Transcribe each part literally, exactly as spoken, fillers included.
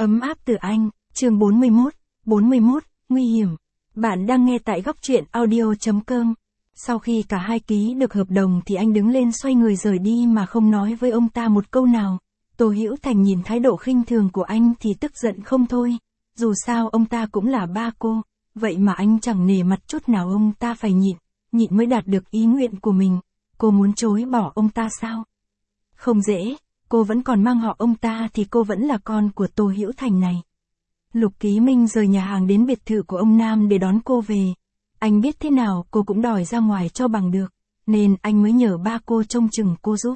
Ấm áp từ anh, chương bốn mươi mốt, bốn mươi mốt, nguy hiểm. Bạn đang nghe tại góc truyện audio chấm com. Sau khi cả hai ký được hợp đồng thì anh đứng lên xoay người rời đi mà không nói với ông ta một câu nào. Tô Hữu Thành nhìn thái độ khinh thường của anh thì tức giận không thôi. Dù sao ông ta cũng là ba cô, vậy mà anh chẳng nể mặt chút nào, ông ta phải nhịn, nhịn mới đạt được ý nguyện của mình. Cô muốn chối bỏ ông ta sao? Không dễ. Cô vẫn còn mang họ ông ta thì cô vẫn là con của Tô Hữu Thành này. Lục Ký Minh rời nhà hàng đến biệt thự của ông Nam để đón cô về. Anh biết thế nào cô cũng đòi ra ngoài cho bằng được, nên anh mới nhờ ba cô trông chừng cô giúp.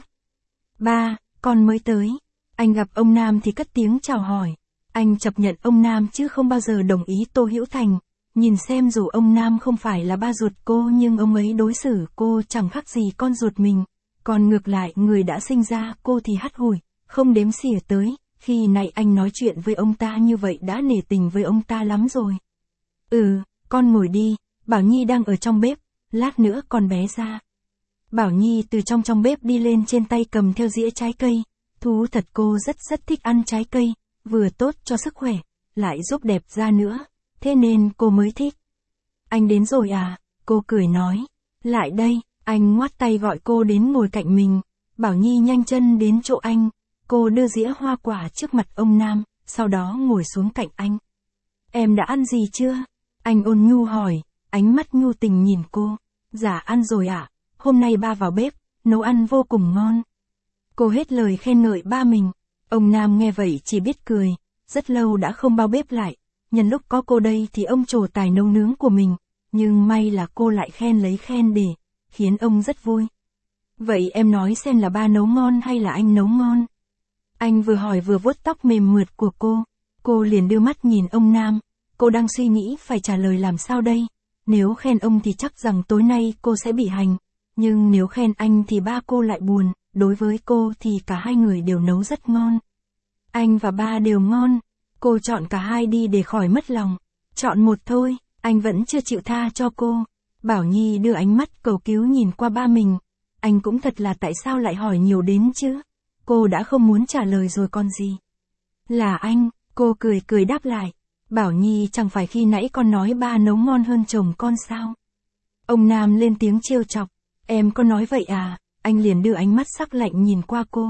Ba, con mới tới. Anh gặp ông Nam thì cất tiếng chào hỏi. Anh chấp nhận ông Nam chứ không bao giờ đồng ý Tô Hữu Thành. Nhìn xem dù ông Nam không phải là ba ruột cô nhưng ông ấy đối xử cô chẳng khác gì con ruột mình. Còn ngược lại người đã sinh ra cô thì hắt hủi, không đếm xỉa tới, khi nãy anh nói chuyện với ông ta như vậy đã nể tình với ông ta lắm rồi. Ừ, con ngồi đi, Bảo Nhi đang ở trong bếp, lát nữa con bé ra. Bảo Nhi từ trong trong bếp đi lên, trên tay cầm theo dĩa trái cây, thú thật cô rất rất thích ăn trái cây, vừa tốt cho sức khỏe, lại giúp đẹp da nữa, thế nên cô mới thích. Anh đến rồi à, cô cười nói, lại đây. Anh ngoắt tay gọi cô đến ngồi cạnh mình. Bảo Nhi nhanh chân đến chỗ anh. Cô đưa dĩa hoa quả trước mặt ông Nam, sau đó ngồi xuống cạnh anh. Em đã ăn gì chưa? Anh ôn nhu hỏi, ánh mắt nhu tình nhìn cô. Dạ ăn rồi ạ, à? Hôm nay ba vào bếp, nấu ăn vô cùng ngon. Cô hết lời khen ngợi ba mình. Ông Nam nghe vậy chỉ biết cười, rất lâu đã không bao bếp lại. Nhân lúc có cô đây thì ông trổ tài nấu nướng của mình. Nhưng may là cô lại khen lấy khen để, khiến ông rất vui. Vậy em nói xem là ba nấu ngon hay là anh nấu ngon? Anh vừa hỏi vừa vuốt tóc mềm mượt của cô. Cô liền đưa mắt nhìn ông Nam. Cô đang suy nghĩ phải trả lời làm sao đây. Nếu khen ông thì chắc rằng tối nay cô sẽ bị hành. Nhưng nếu khen anh thì ba cô lại buồn. Đối với cô thì cả hai người đều nấu rất ngon. Anh và ba đều ngon. Cô chọn cả hai đi để khỏi mất lòng. Chọn một thôi, anh vẫn chưa chịu tha cho cô. Bảo Nhi đưa ánh mắt cầu cứu nhìn qua ba mình. Anh cũng thật là tại sao lại hỏi nhiều đến chứ? Cô đã không muốn trả lời rồi còn gì. Là anh, cô cười cười đáp lại. Bảo Nhi chẳng phải khi nãy con nói ba nấu ngon hơn chồng con sao? Ông Nam lên tiếng trêu chọc. Em có nói vậy à? Anh liền đưa ánh mắt sắc lạnh nhìn qua cô.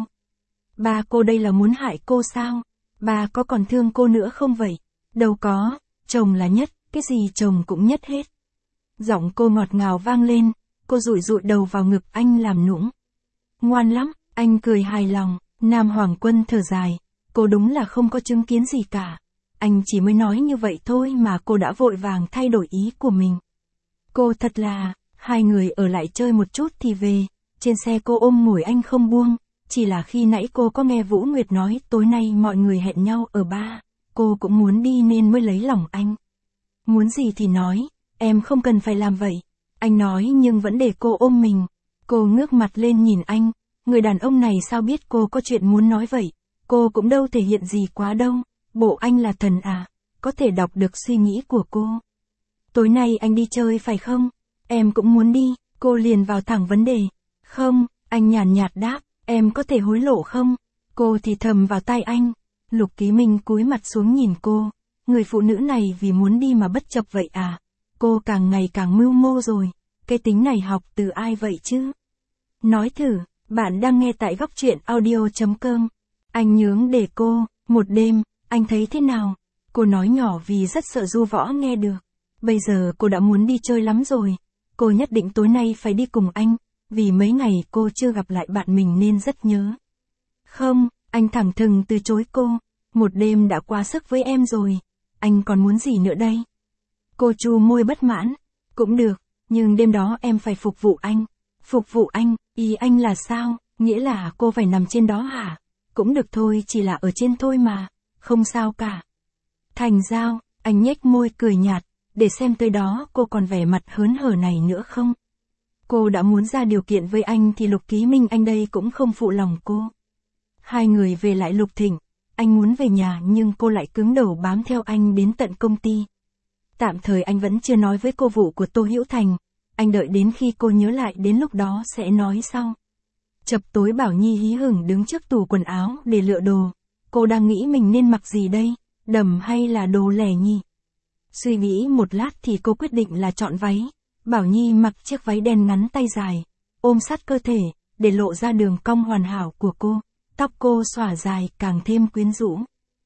Ba cô đây là muốn hại cô sao? Ba có còn thương cô nữa không vậy? Đâu có, chồng là nhất, cái gì chồng cũng nhất hết. Giọng cô ngọt ngào vang lên, cô dụi dụi đầu vào ngực anh làm nũng. Ngoan lắm, anh cười hài lòng. Nam Hoàng Quân thở dài, cô đúng là không có chứng kiến gì cả. Anh chỉ mới nói như vậy thôi mà cô đã vội vàng thay đổi ý của mình. Cô thật là, hai người ở lại chơi một chút thì về, trên xe cô ôm ngồi anh không buông. Chỉ là khi nãy cô có nghe Vũ Nguyệt nói tối nay mọi người hẹn nhau ở ba, cô cũng muốn đi nên mới lấy lòng anh. Muốn gì thì nói. Em không cần phải làm vậy. Anh nói nhưng vẫn để cô ôm mình. Cô ngước mặt lên nhìn anh. Người đàn ông này sao biết cô có chuyện muốn nói vậy. Cô cũng đâu thể hiện gì quá đâu. Bộ anh là thần à. Có thể đọc được suy nghĩ của cô. Tối nay anh đi chơi phải không? Em cũng muốn đi. Cô liền vào thẳng vấn đề. Không, anh nhàn nhạt đáp. Em có thể hối lộ không? Cô thì thầm vào tai anh. Lục Ký Minh cúi mặt xuống nhìn cô. Người phụ nữ này vì muốn đi mà bất chấp vậy à? Cô càng ngày càng mưu mô rồi, cái tính này học từ ai vậy chứ? Nói thử, bạn đang nghe tại góc truyện audio chấm com. Anh nhướng để cô, một đêm, anh thấy thế nào? Cô nói nhỏ vì rất sợ Du Võ nghe được. Bây giờ cô đã muốn đi chơi lắm rồi. Cô nhất định tối nay phải đi cùng anh, vì mấy ngày cô chưa gặp lại bạn mình nên rất nhớ. Không, anh thẳng thừng từ chối cô. Một đêm đã quá sức với em rồi. Anh còn muốn gì nữa đây? Cô chu môi bất mãn. Cũng được, nhưng đêm đó em phải phục vụ anh. Phục vụ anh, ý anh là sao? Nghĩa là cô phải nằm trên đó hả? Cũng được thôi, chỉ là ở trên thôi mà. Không sao cả. Thành giao, anh nhếch môi cười nhạt, để xem tới đó cô còn vẻ mặt hớn hở này nữa không? Cô đã muốn ra điều kiện với anh thì Lục Ký Minh anh đây cũng không phụ lòng cô. Hai người về lại Lục Thịnh. Anh muốn về nhà nhưng cô lại cứng đầu bám theo anh đến tận công ty. Tạm thời anh vẫn chưa nói với cô vụ của Tô Hữu Thành. Anh đợi đến khi cô nhớ lại đến lúc đó sẽ nói sau. Chập tối Bảo Nhi hí hửng đứng trước tủ quần áo để lựa đồ. Cô đang nghĩ mình nên mặc gì đây? đầm hay là đồ lẻ nhỉ? Suy nghĩ một lát thì cô quyết định là chọn váy. Bảo Nhi mặc chiếc váy đen ngắn tay dài, ôm sát cơ thể, để lộ ra đường cong hoàn hảo của cô. Tóc cô xõa dài càng thêm quyến rũ.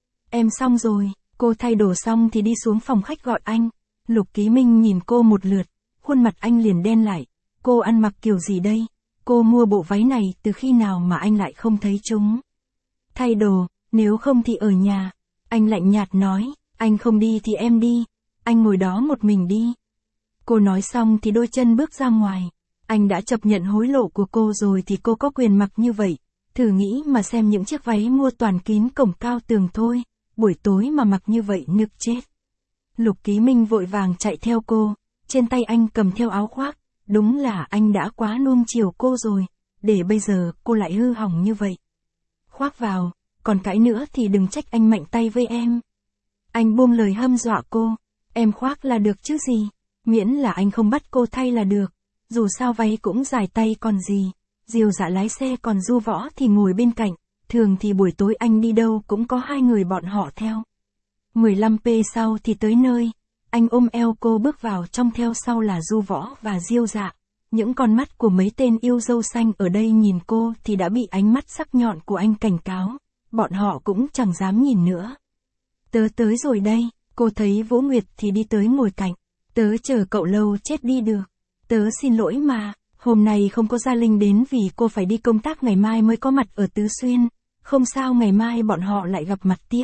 Em xong rồi, cô thay đồ xong thì đi xuống phòng khách gọi anh. Lục Ký Minh nhìn cô một lượt, khuôn mặt anh liền đen lại. Cô ăn mặc kiểu gì đây? Cô mua bộ váy này từ khi nào mà anh lại không thấy chúng? Thay đồ, nếu không thì ở nhà. Anh lạnh nhạt nói, anh không đi thì em đi. Anh ngồi đó một mình đi. Cô nói xong thì đôi chân bước ra ngoài. Anh đã chấp nhận hối lộ của cô rồi thì cô có quyền mặc như vậy. Thử nghĩ mà xem những chiếc váy mua toàn kín cổng cao tường thôi. Buổi tối mà mặc như vậy nực chết. Lục Ký Minh vội vàng chạy theo cô. Trên tay anh cầm theo áo khoác. Đúng là anh đã quá nuông chiều cô rồi. Để bây giờ cô lại hư hỏng như vậy. Khoác vào, còn cãi nữa thì đừng trách anh mạnh tay với em. Anh buông lời hâm dọa cô. Em khoác là được chứ gì. Miễn là anh không bắt cô thay là được. Dù sao váy cũng dài tay còn gì. Diều Dạ lái xe còn Du Võ thì ngồi bên cạnh. Thường thì buổi tối anh đi đâu cũng có hai người bọn họ theo. mười lăm phút sau thì tới nơi. Anh ôm eo cô bước vào, trong theo sau là Du Võ và Diêu Dạ. Những con mắt của mấy tên yêu dâu xanh ở đây nhìn cô thì đã bị ánh mắt sắc nhọn của anh cảnh cáo. Bọn họ cũng chẳng dám nhìn nữa. Tớ tới rồi đây. Cô thấy Vũ Nguyệt thì đi tới ngồi cạnh. Tớ chờ cậu lâu chết đi được. Tớ xin lỗi mà, hôm nay không có Gia Linh đến vì cô phải đi công tác, ngày mai mới có mặt ở Tứ Xuyên. Không sao, ngày mai bọn họ lại gặp mặt tiếp.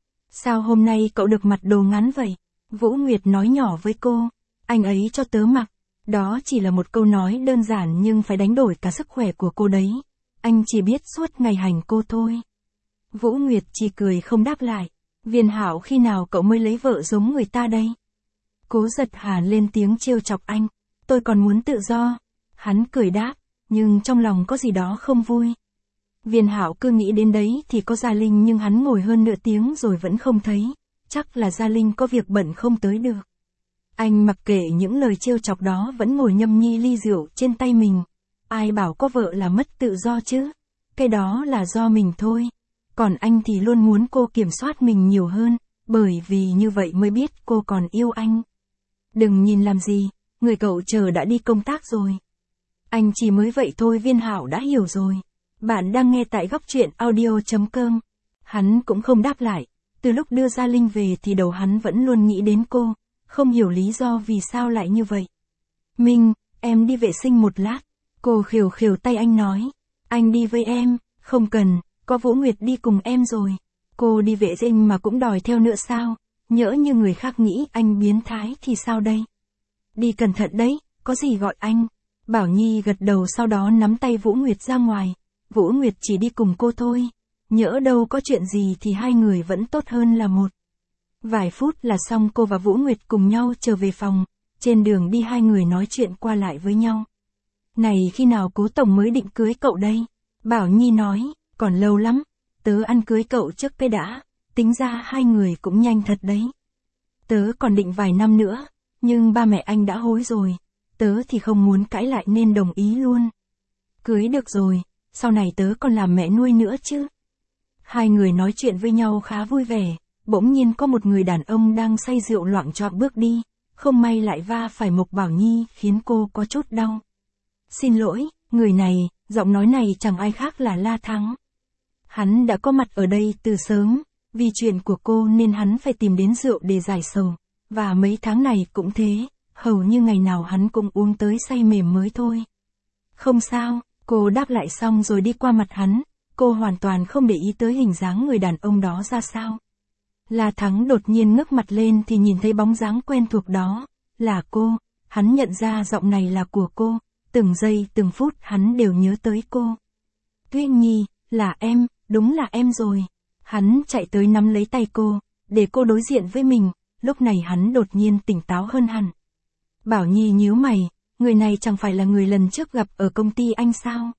Sao hôm nay cậu được mặc đồ ngắn vậy? Vũ Nguyệt nói nhỏ với cô. Anh ấy cho tớ mặc. Đó chỉ là một câu nói đơn giản nhưng phải đánh đổi cả sức khỏe của cô đấy. Anh chỉ biết suốt ngày hành cô thôi. Vũ Nguyệt chỉ cười không đáp lại. Viên Hạo, khi nào cậu mới lấy vợ giống người ta đây? Cố Giật Hà lên tiếng trêu chọc anh. Tôi còn muốn tự do. Hắn cười đáp, nhưng trong lòng có gì đó không vui. Viên Hạo cứ nghĩ đến đấy thì có Gia Linh, nhưng hắn ngồi hơn nửa tiếng rồi vẫn không thấy. Chắc là Gia Linh có việc bận không tới được. Anh mặc kệ những lời trêu chọc đó, vẫn ngồi nhâm nhi ly rượu trên tay mình. Ai bảo có vợ là mất tự do chứ? Cái đó là do mình thôi. Còn anh thì luôn muốn cô kiểm soát mình nhiều hơn, bởi vì như vậy mới biết cô còn yêu anh. Đừng nhìn làm gì, người cậu chờ đã đi công tác rồi. Anh chỉ mới vậy thôi. Viên Hạo đã hiểu rồi. Bạn đang nghe tại góc truyện audio chấm com. Hắn cũng không đáp lại. Từ lúc đưa Gia Linh về thì đầu hắn vẫn luôn nghĩ đến cô, không hiểu lý do vì sao lại như vậy. Minh, em đi vệ sinh một lát. Cô khều khều tay anh nói. Anh đi với em, không cần, có Vũ Nguyệt đi cùng em rồi. Cô đi vệ sinh mà cũng đòi theo nữa sao? Nhỡ như người khác nghĩ anh biến thái thì sao đây? Đi cẩn thận đấy, có gì gọi anh. Bảo Nhi gật đầu, sau đó nắm tay Vũ Nguyệt ra ngoài. Vũ Nguyệt chỉ đi cùng cô thôi. Nhỡ đâu có chuyện gì thì hai người vẫn tốt hơn là một. Vài phút là xong, cô và Vũ Nguyệt cùng nhau trở về phòng. Trên đường đi hai người nói chuyện qua lại với nhau. Này, khi nào Cố Tổng mới định cưới cậu đây? Bảo Nhi nói, còn lâu lắm. Tớ ăn cưới cậu trước cái đã. Tính ra hai người cũng nhanh thật đấy. Tớ còn định vài năm nữa. Nhưng ba mẹ anh đã hối rồi. Tớ thì không muốn cãi lại nên đồng ý luôn. Cưới được rồi, sau này tớ còn làm mẹ nuôi nữa chứ. Hai người nói chuyện với nhau khá vui vẻ. Bỗng nhiên có một người đàn ông đang say rượu loạng choạng bước đi. Không may lại va phải Mộc Bảo Nhi, khiến cô có chút đau. Xin lỗi, người này, giọng nói này chẳng ai khác là La Thắng. Hắn đã có mặt ở đây từ sớm. Vì chuyện của cô nên hắn phải tìm đến rượu để giải sầu. Và mấy tháng này cũng thế, hầu như ngày nào hắn cũng uống tới say mềm mới thôi. Không sao, cô đáp lại xong rồi đi qua mặt hắn. Cô hoàn toàn không để ý tới hình dáng người đàn ông đó ra sao. La Thắng đột nhiên ngước mặt lên thì nhìn thấy bóng dáng quen thuộc đó. Là cô. Hắn nhận ra giọng này là của cô. Từng giây từng phút hắn đều nhớ tới cô. Tuyên Nhi, là em, đúng là em rồi. Hắn chạy tới nắm lấy tay cô, để cô đối diện với mình. Lúc này hắn đột nhiên tỉnh táo hơn hẳn. Bảo Nhi nhíu mày, người này chẳng phải là người lần trước gặp ở công ty anh sao?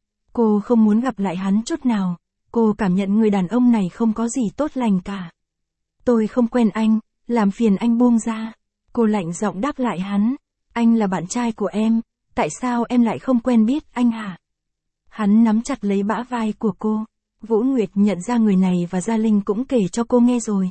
Cô không muốn gặp lại hắn chút nào. Cô cảm nhận người đàn ông này không có gì tốt lành cả. Tôi không quen anh, làm phiền anh buông ra. Cô lạnh giọng đáp lại hắn. Anh là bạn trai của em, tại sao em lại không quen biết anh hả? Hắn nắm chặt lấy bả vai của cô. Vũ Nguyệt nhận ra người này và Gia Linh cũng kể cho cô nghe rồi.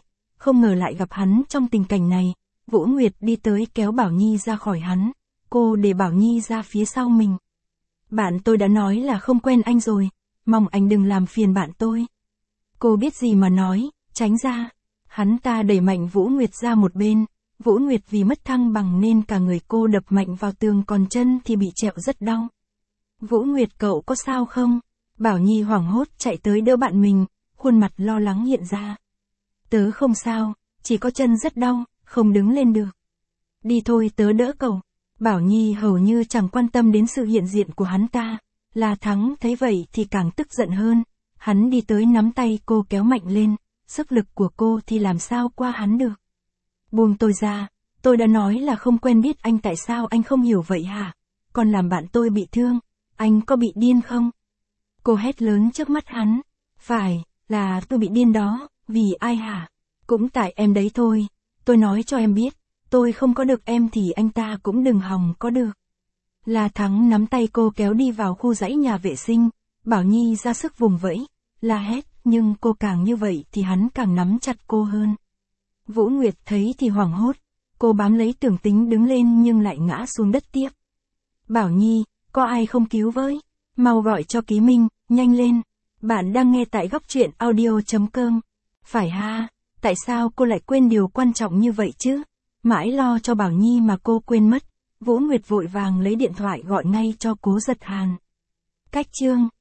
không ngờ lại gặp hắn trong tình cảnh này. Vũ Nguyệt đi tới kéo Bảo Nhi ra khỏi hắn. Cô để Bảo Nhi ra phía sau mình. Bạn tôi đã nói là không quen anh rồi, mong anh đừng làm phiền bạn tôi. Cô biết gì mà nói, tránh ra. Hắn ta đẩy mạnh Vũ Nguyệt ra một bên. Vũ Nguyệt vì mất thăng bằng nên cả người cô đập mạnh vào tường, còn chân thì bị trẹo rất đau. Vũ Nguyệt, cậu có sao không? Bảo Nhi hoảng hốt chạy tới đỡ bạn mình, khuôn mặt lo lắng hiện ra. Tớ không sao, chỉ có chân rất đau, không đứng lên được. Đi thôi, tớ đỡ cậu. Bảo Nhi hầu như chẳng quan tâm đến sự hiện diện của hắn ta. La Thắng thấy vậy thì càng tức giận hơn. Hắn đi tới nắm tay cô kéo mạnh lên, sức lực của cô thì làm sao qua hắn được. Buông tôi ra, tôi đã nói là không quen biết anh, tại sao anh không hiểu vậy hả? Còn làm bạn tôi bị thương, anh có bị điên không? Cô hét lớn trước mắt hắn. Phải, là tôi bị điên đó, vì ai hả? Cũng tại em đấy thôi, tôi nói cho em biết, tôi không có được em thì anh ta cũng đừng hòng có được. La Thắng nắm tay cô kéo đi vào khu dãy nhà vệ sinh. Bảo Nhi ra sức vùng vẫy, la hét, nhưng cô càng như vậy thì hắn càng nắm chặt cô hơn. Vũ Nguyệt thấy thì hoảng hốt, cô bám lấy tường tính đứng lên nhưng lại ngã xuống đất tiếp. Bảo Nhi, có ai không cứu với? Mau gọi cho Ký Minh, nhanh lên. Bạn đang nghe tại góc truyện audio chấm com. Phải ha, tại sao cô lại quên điều quan trọng như vậy chứ? Mãi lo cho Bảo Nhi mà cô quên mất. Vũ Nguyệt vội vàng lấy điện thoại gọi ngay cho Cố Giật Hàn. Cách chương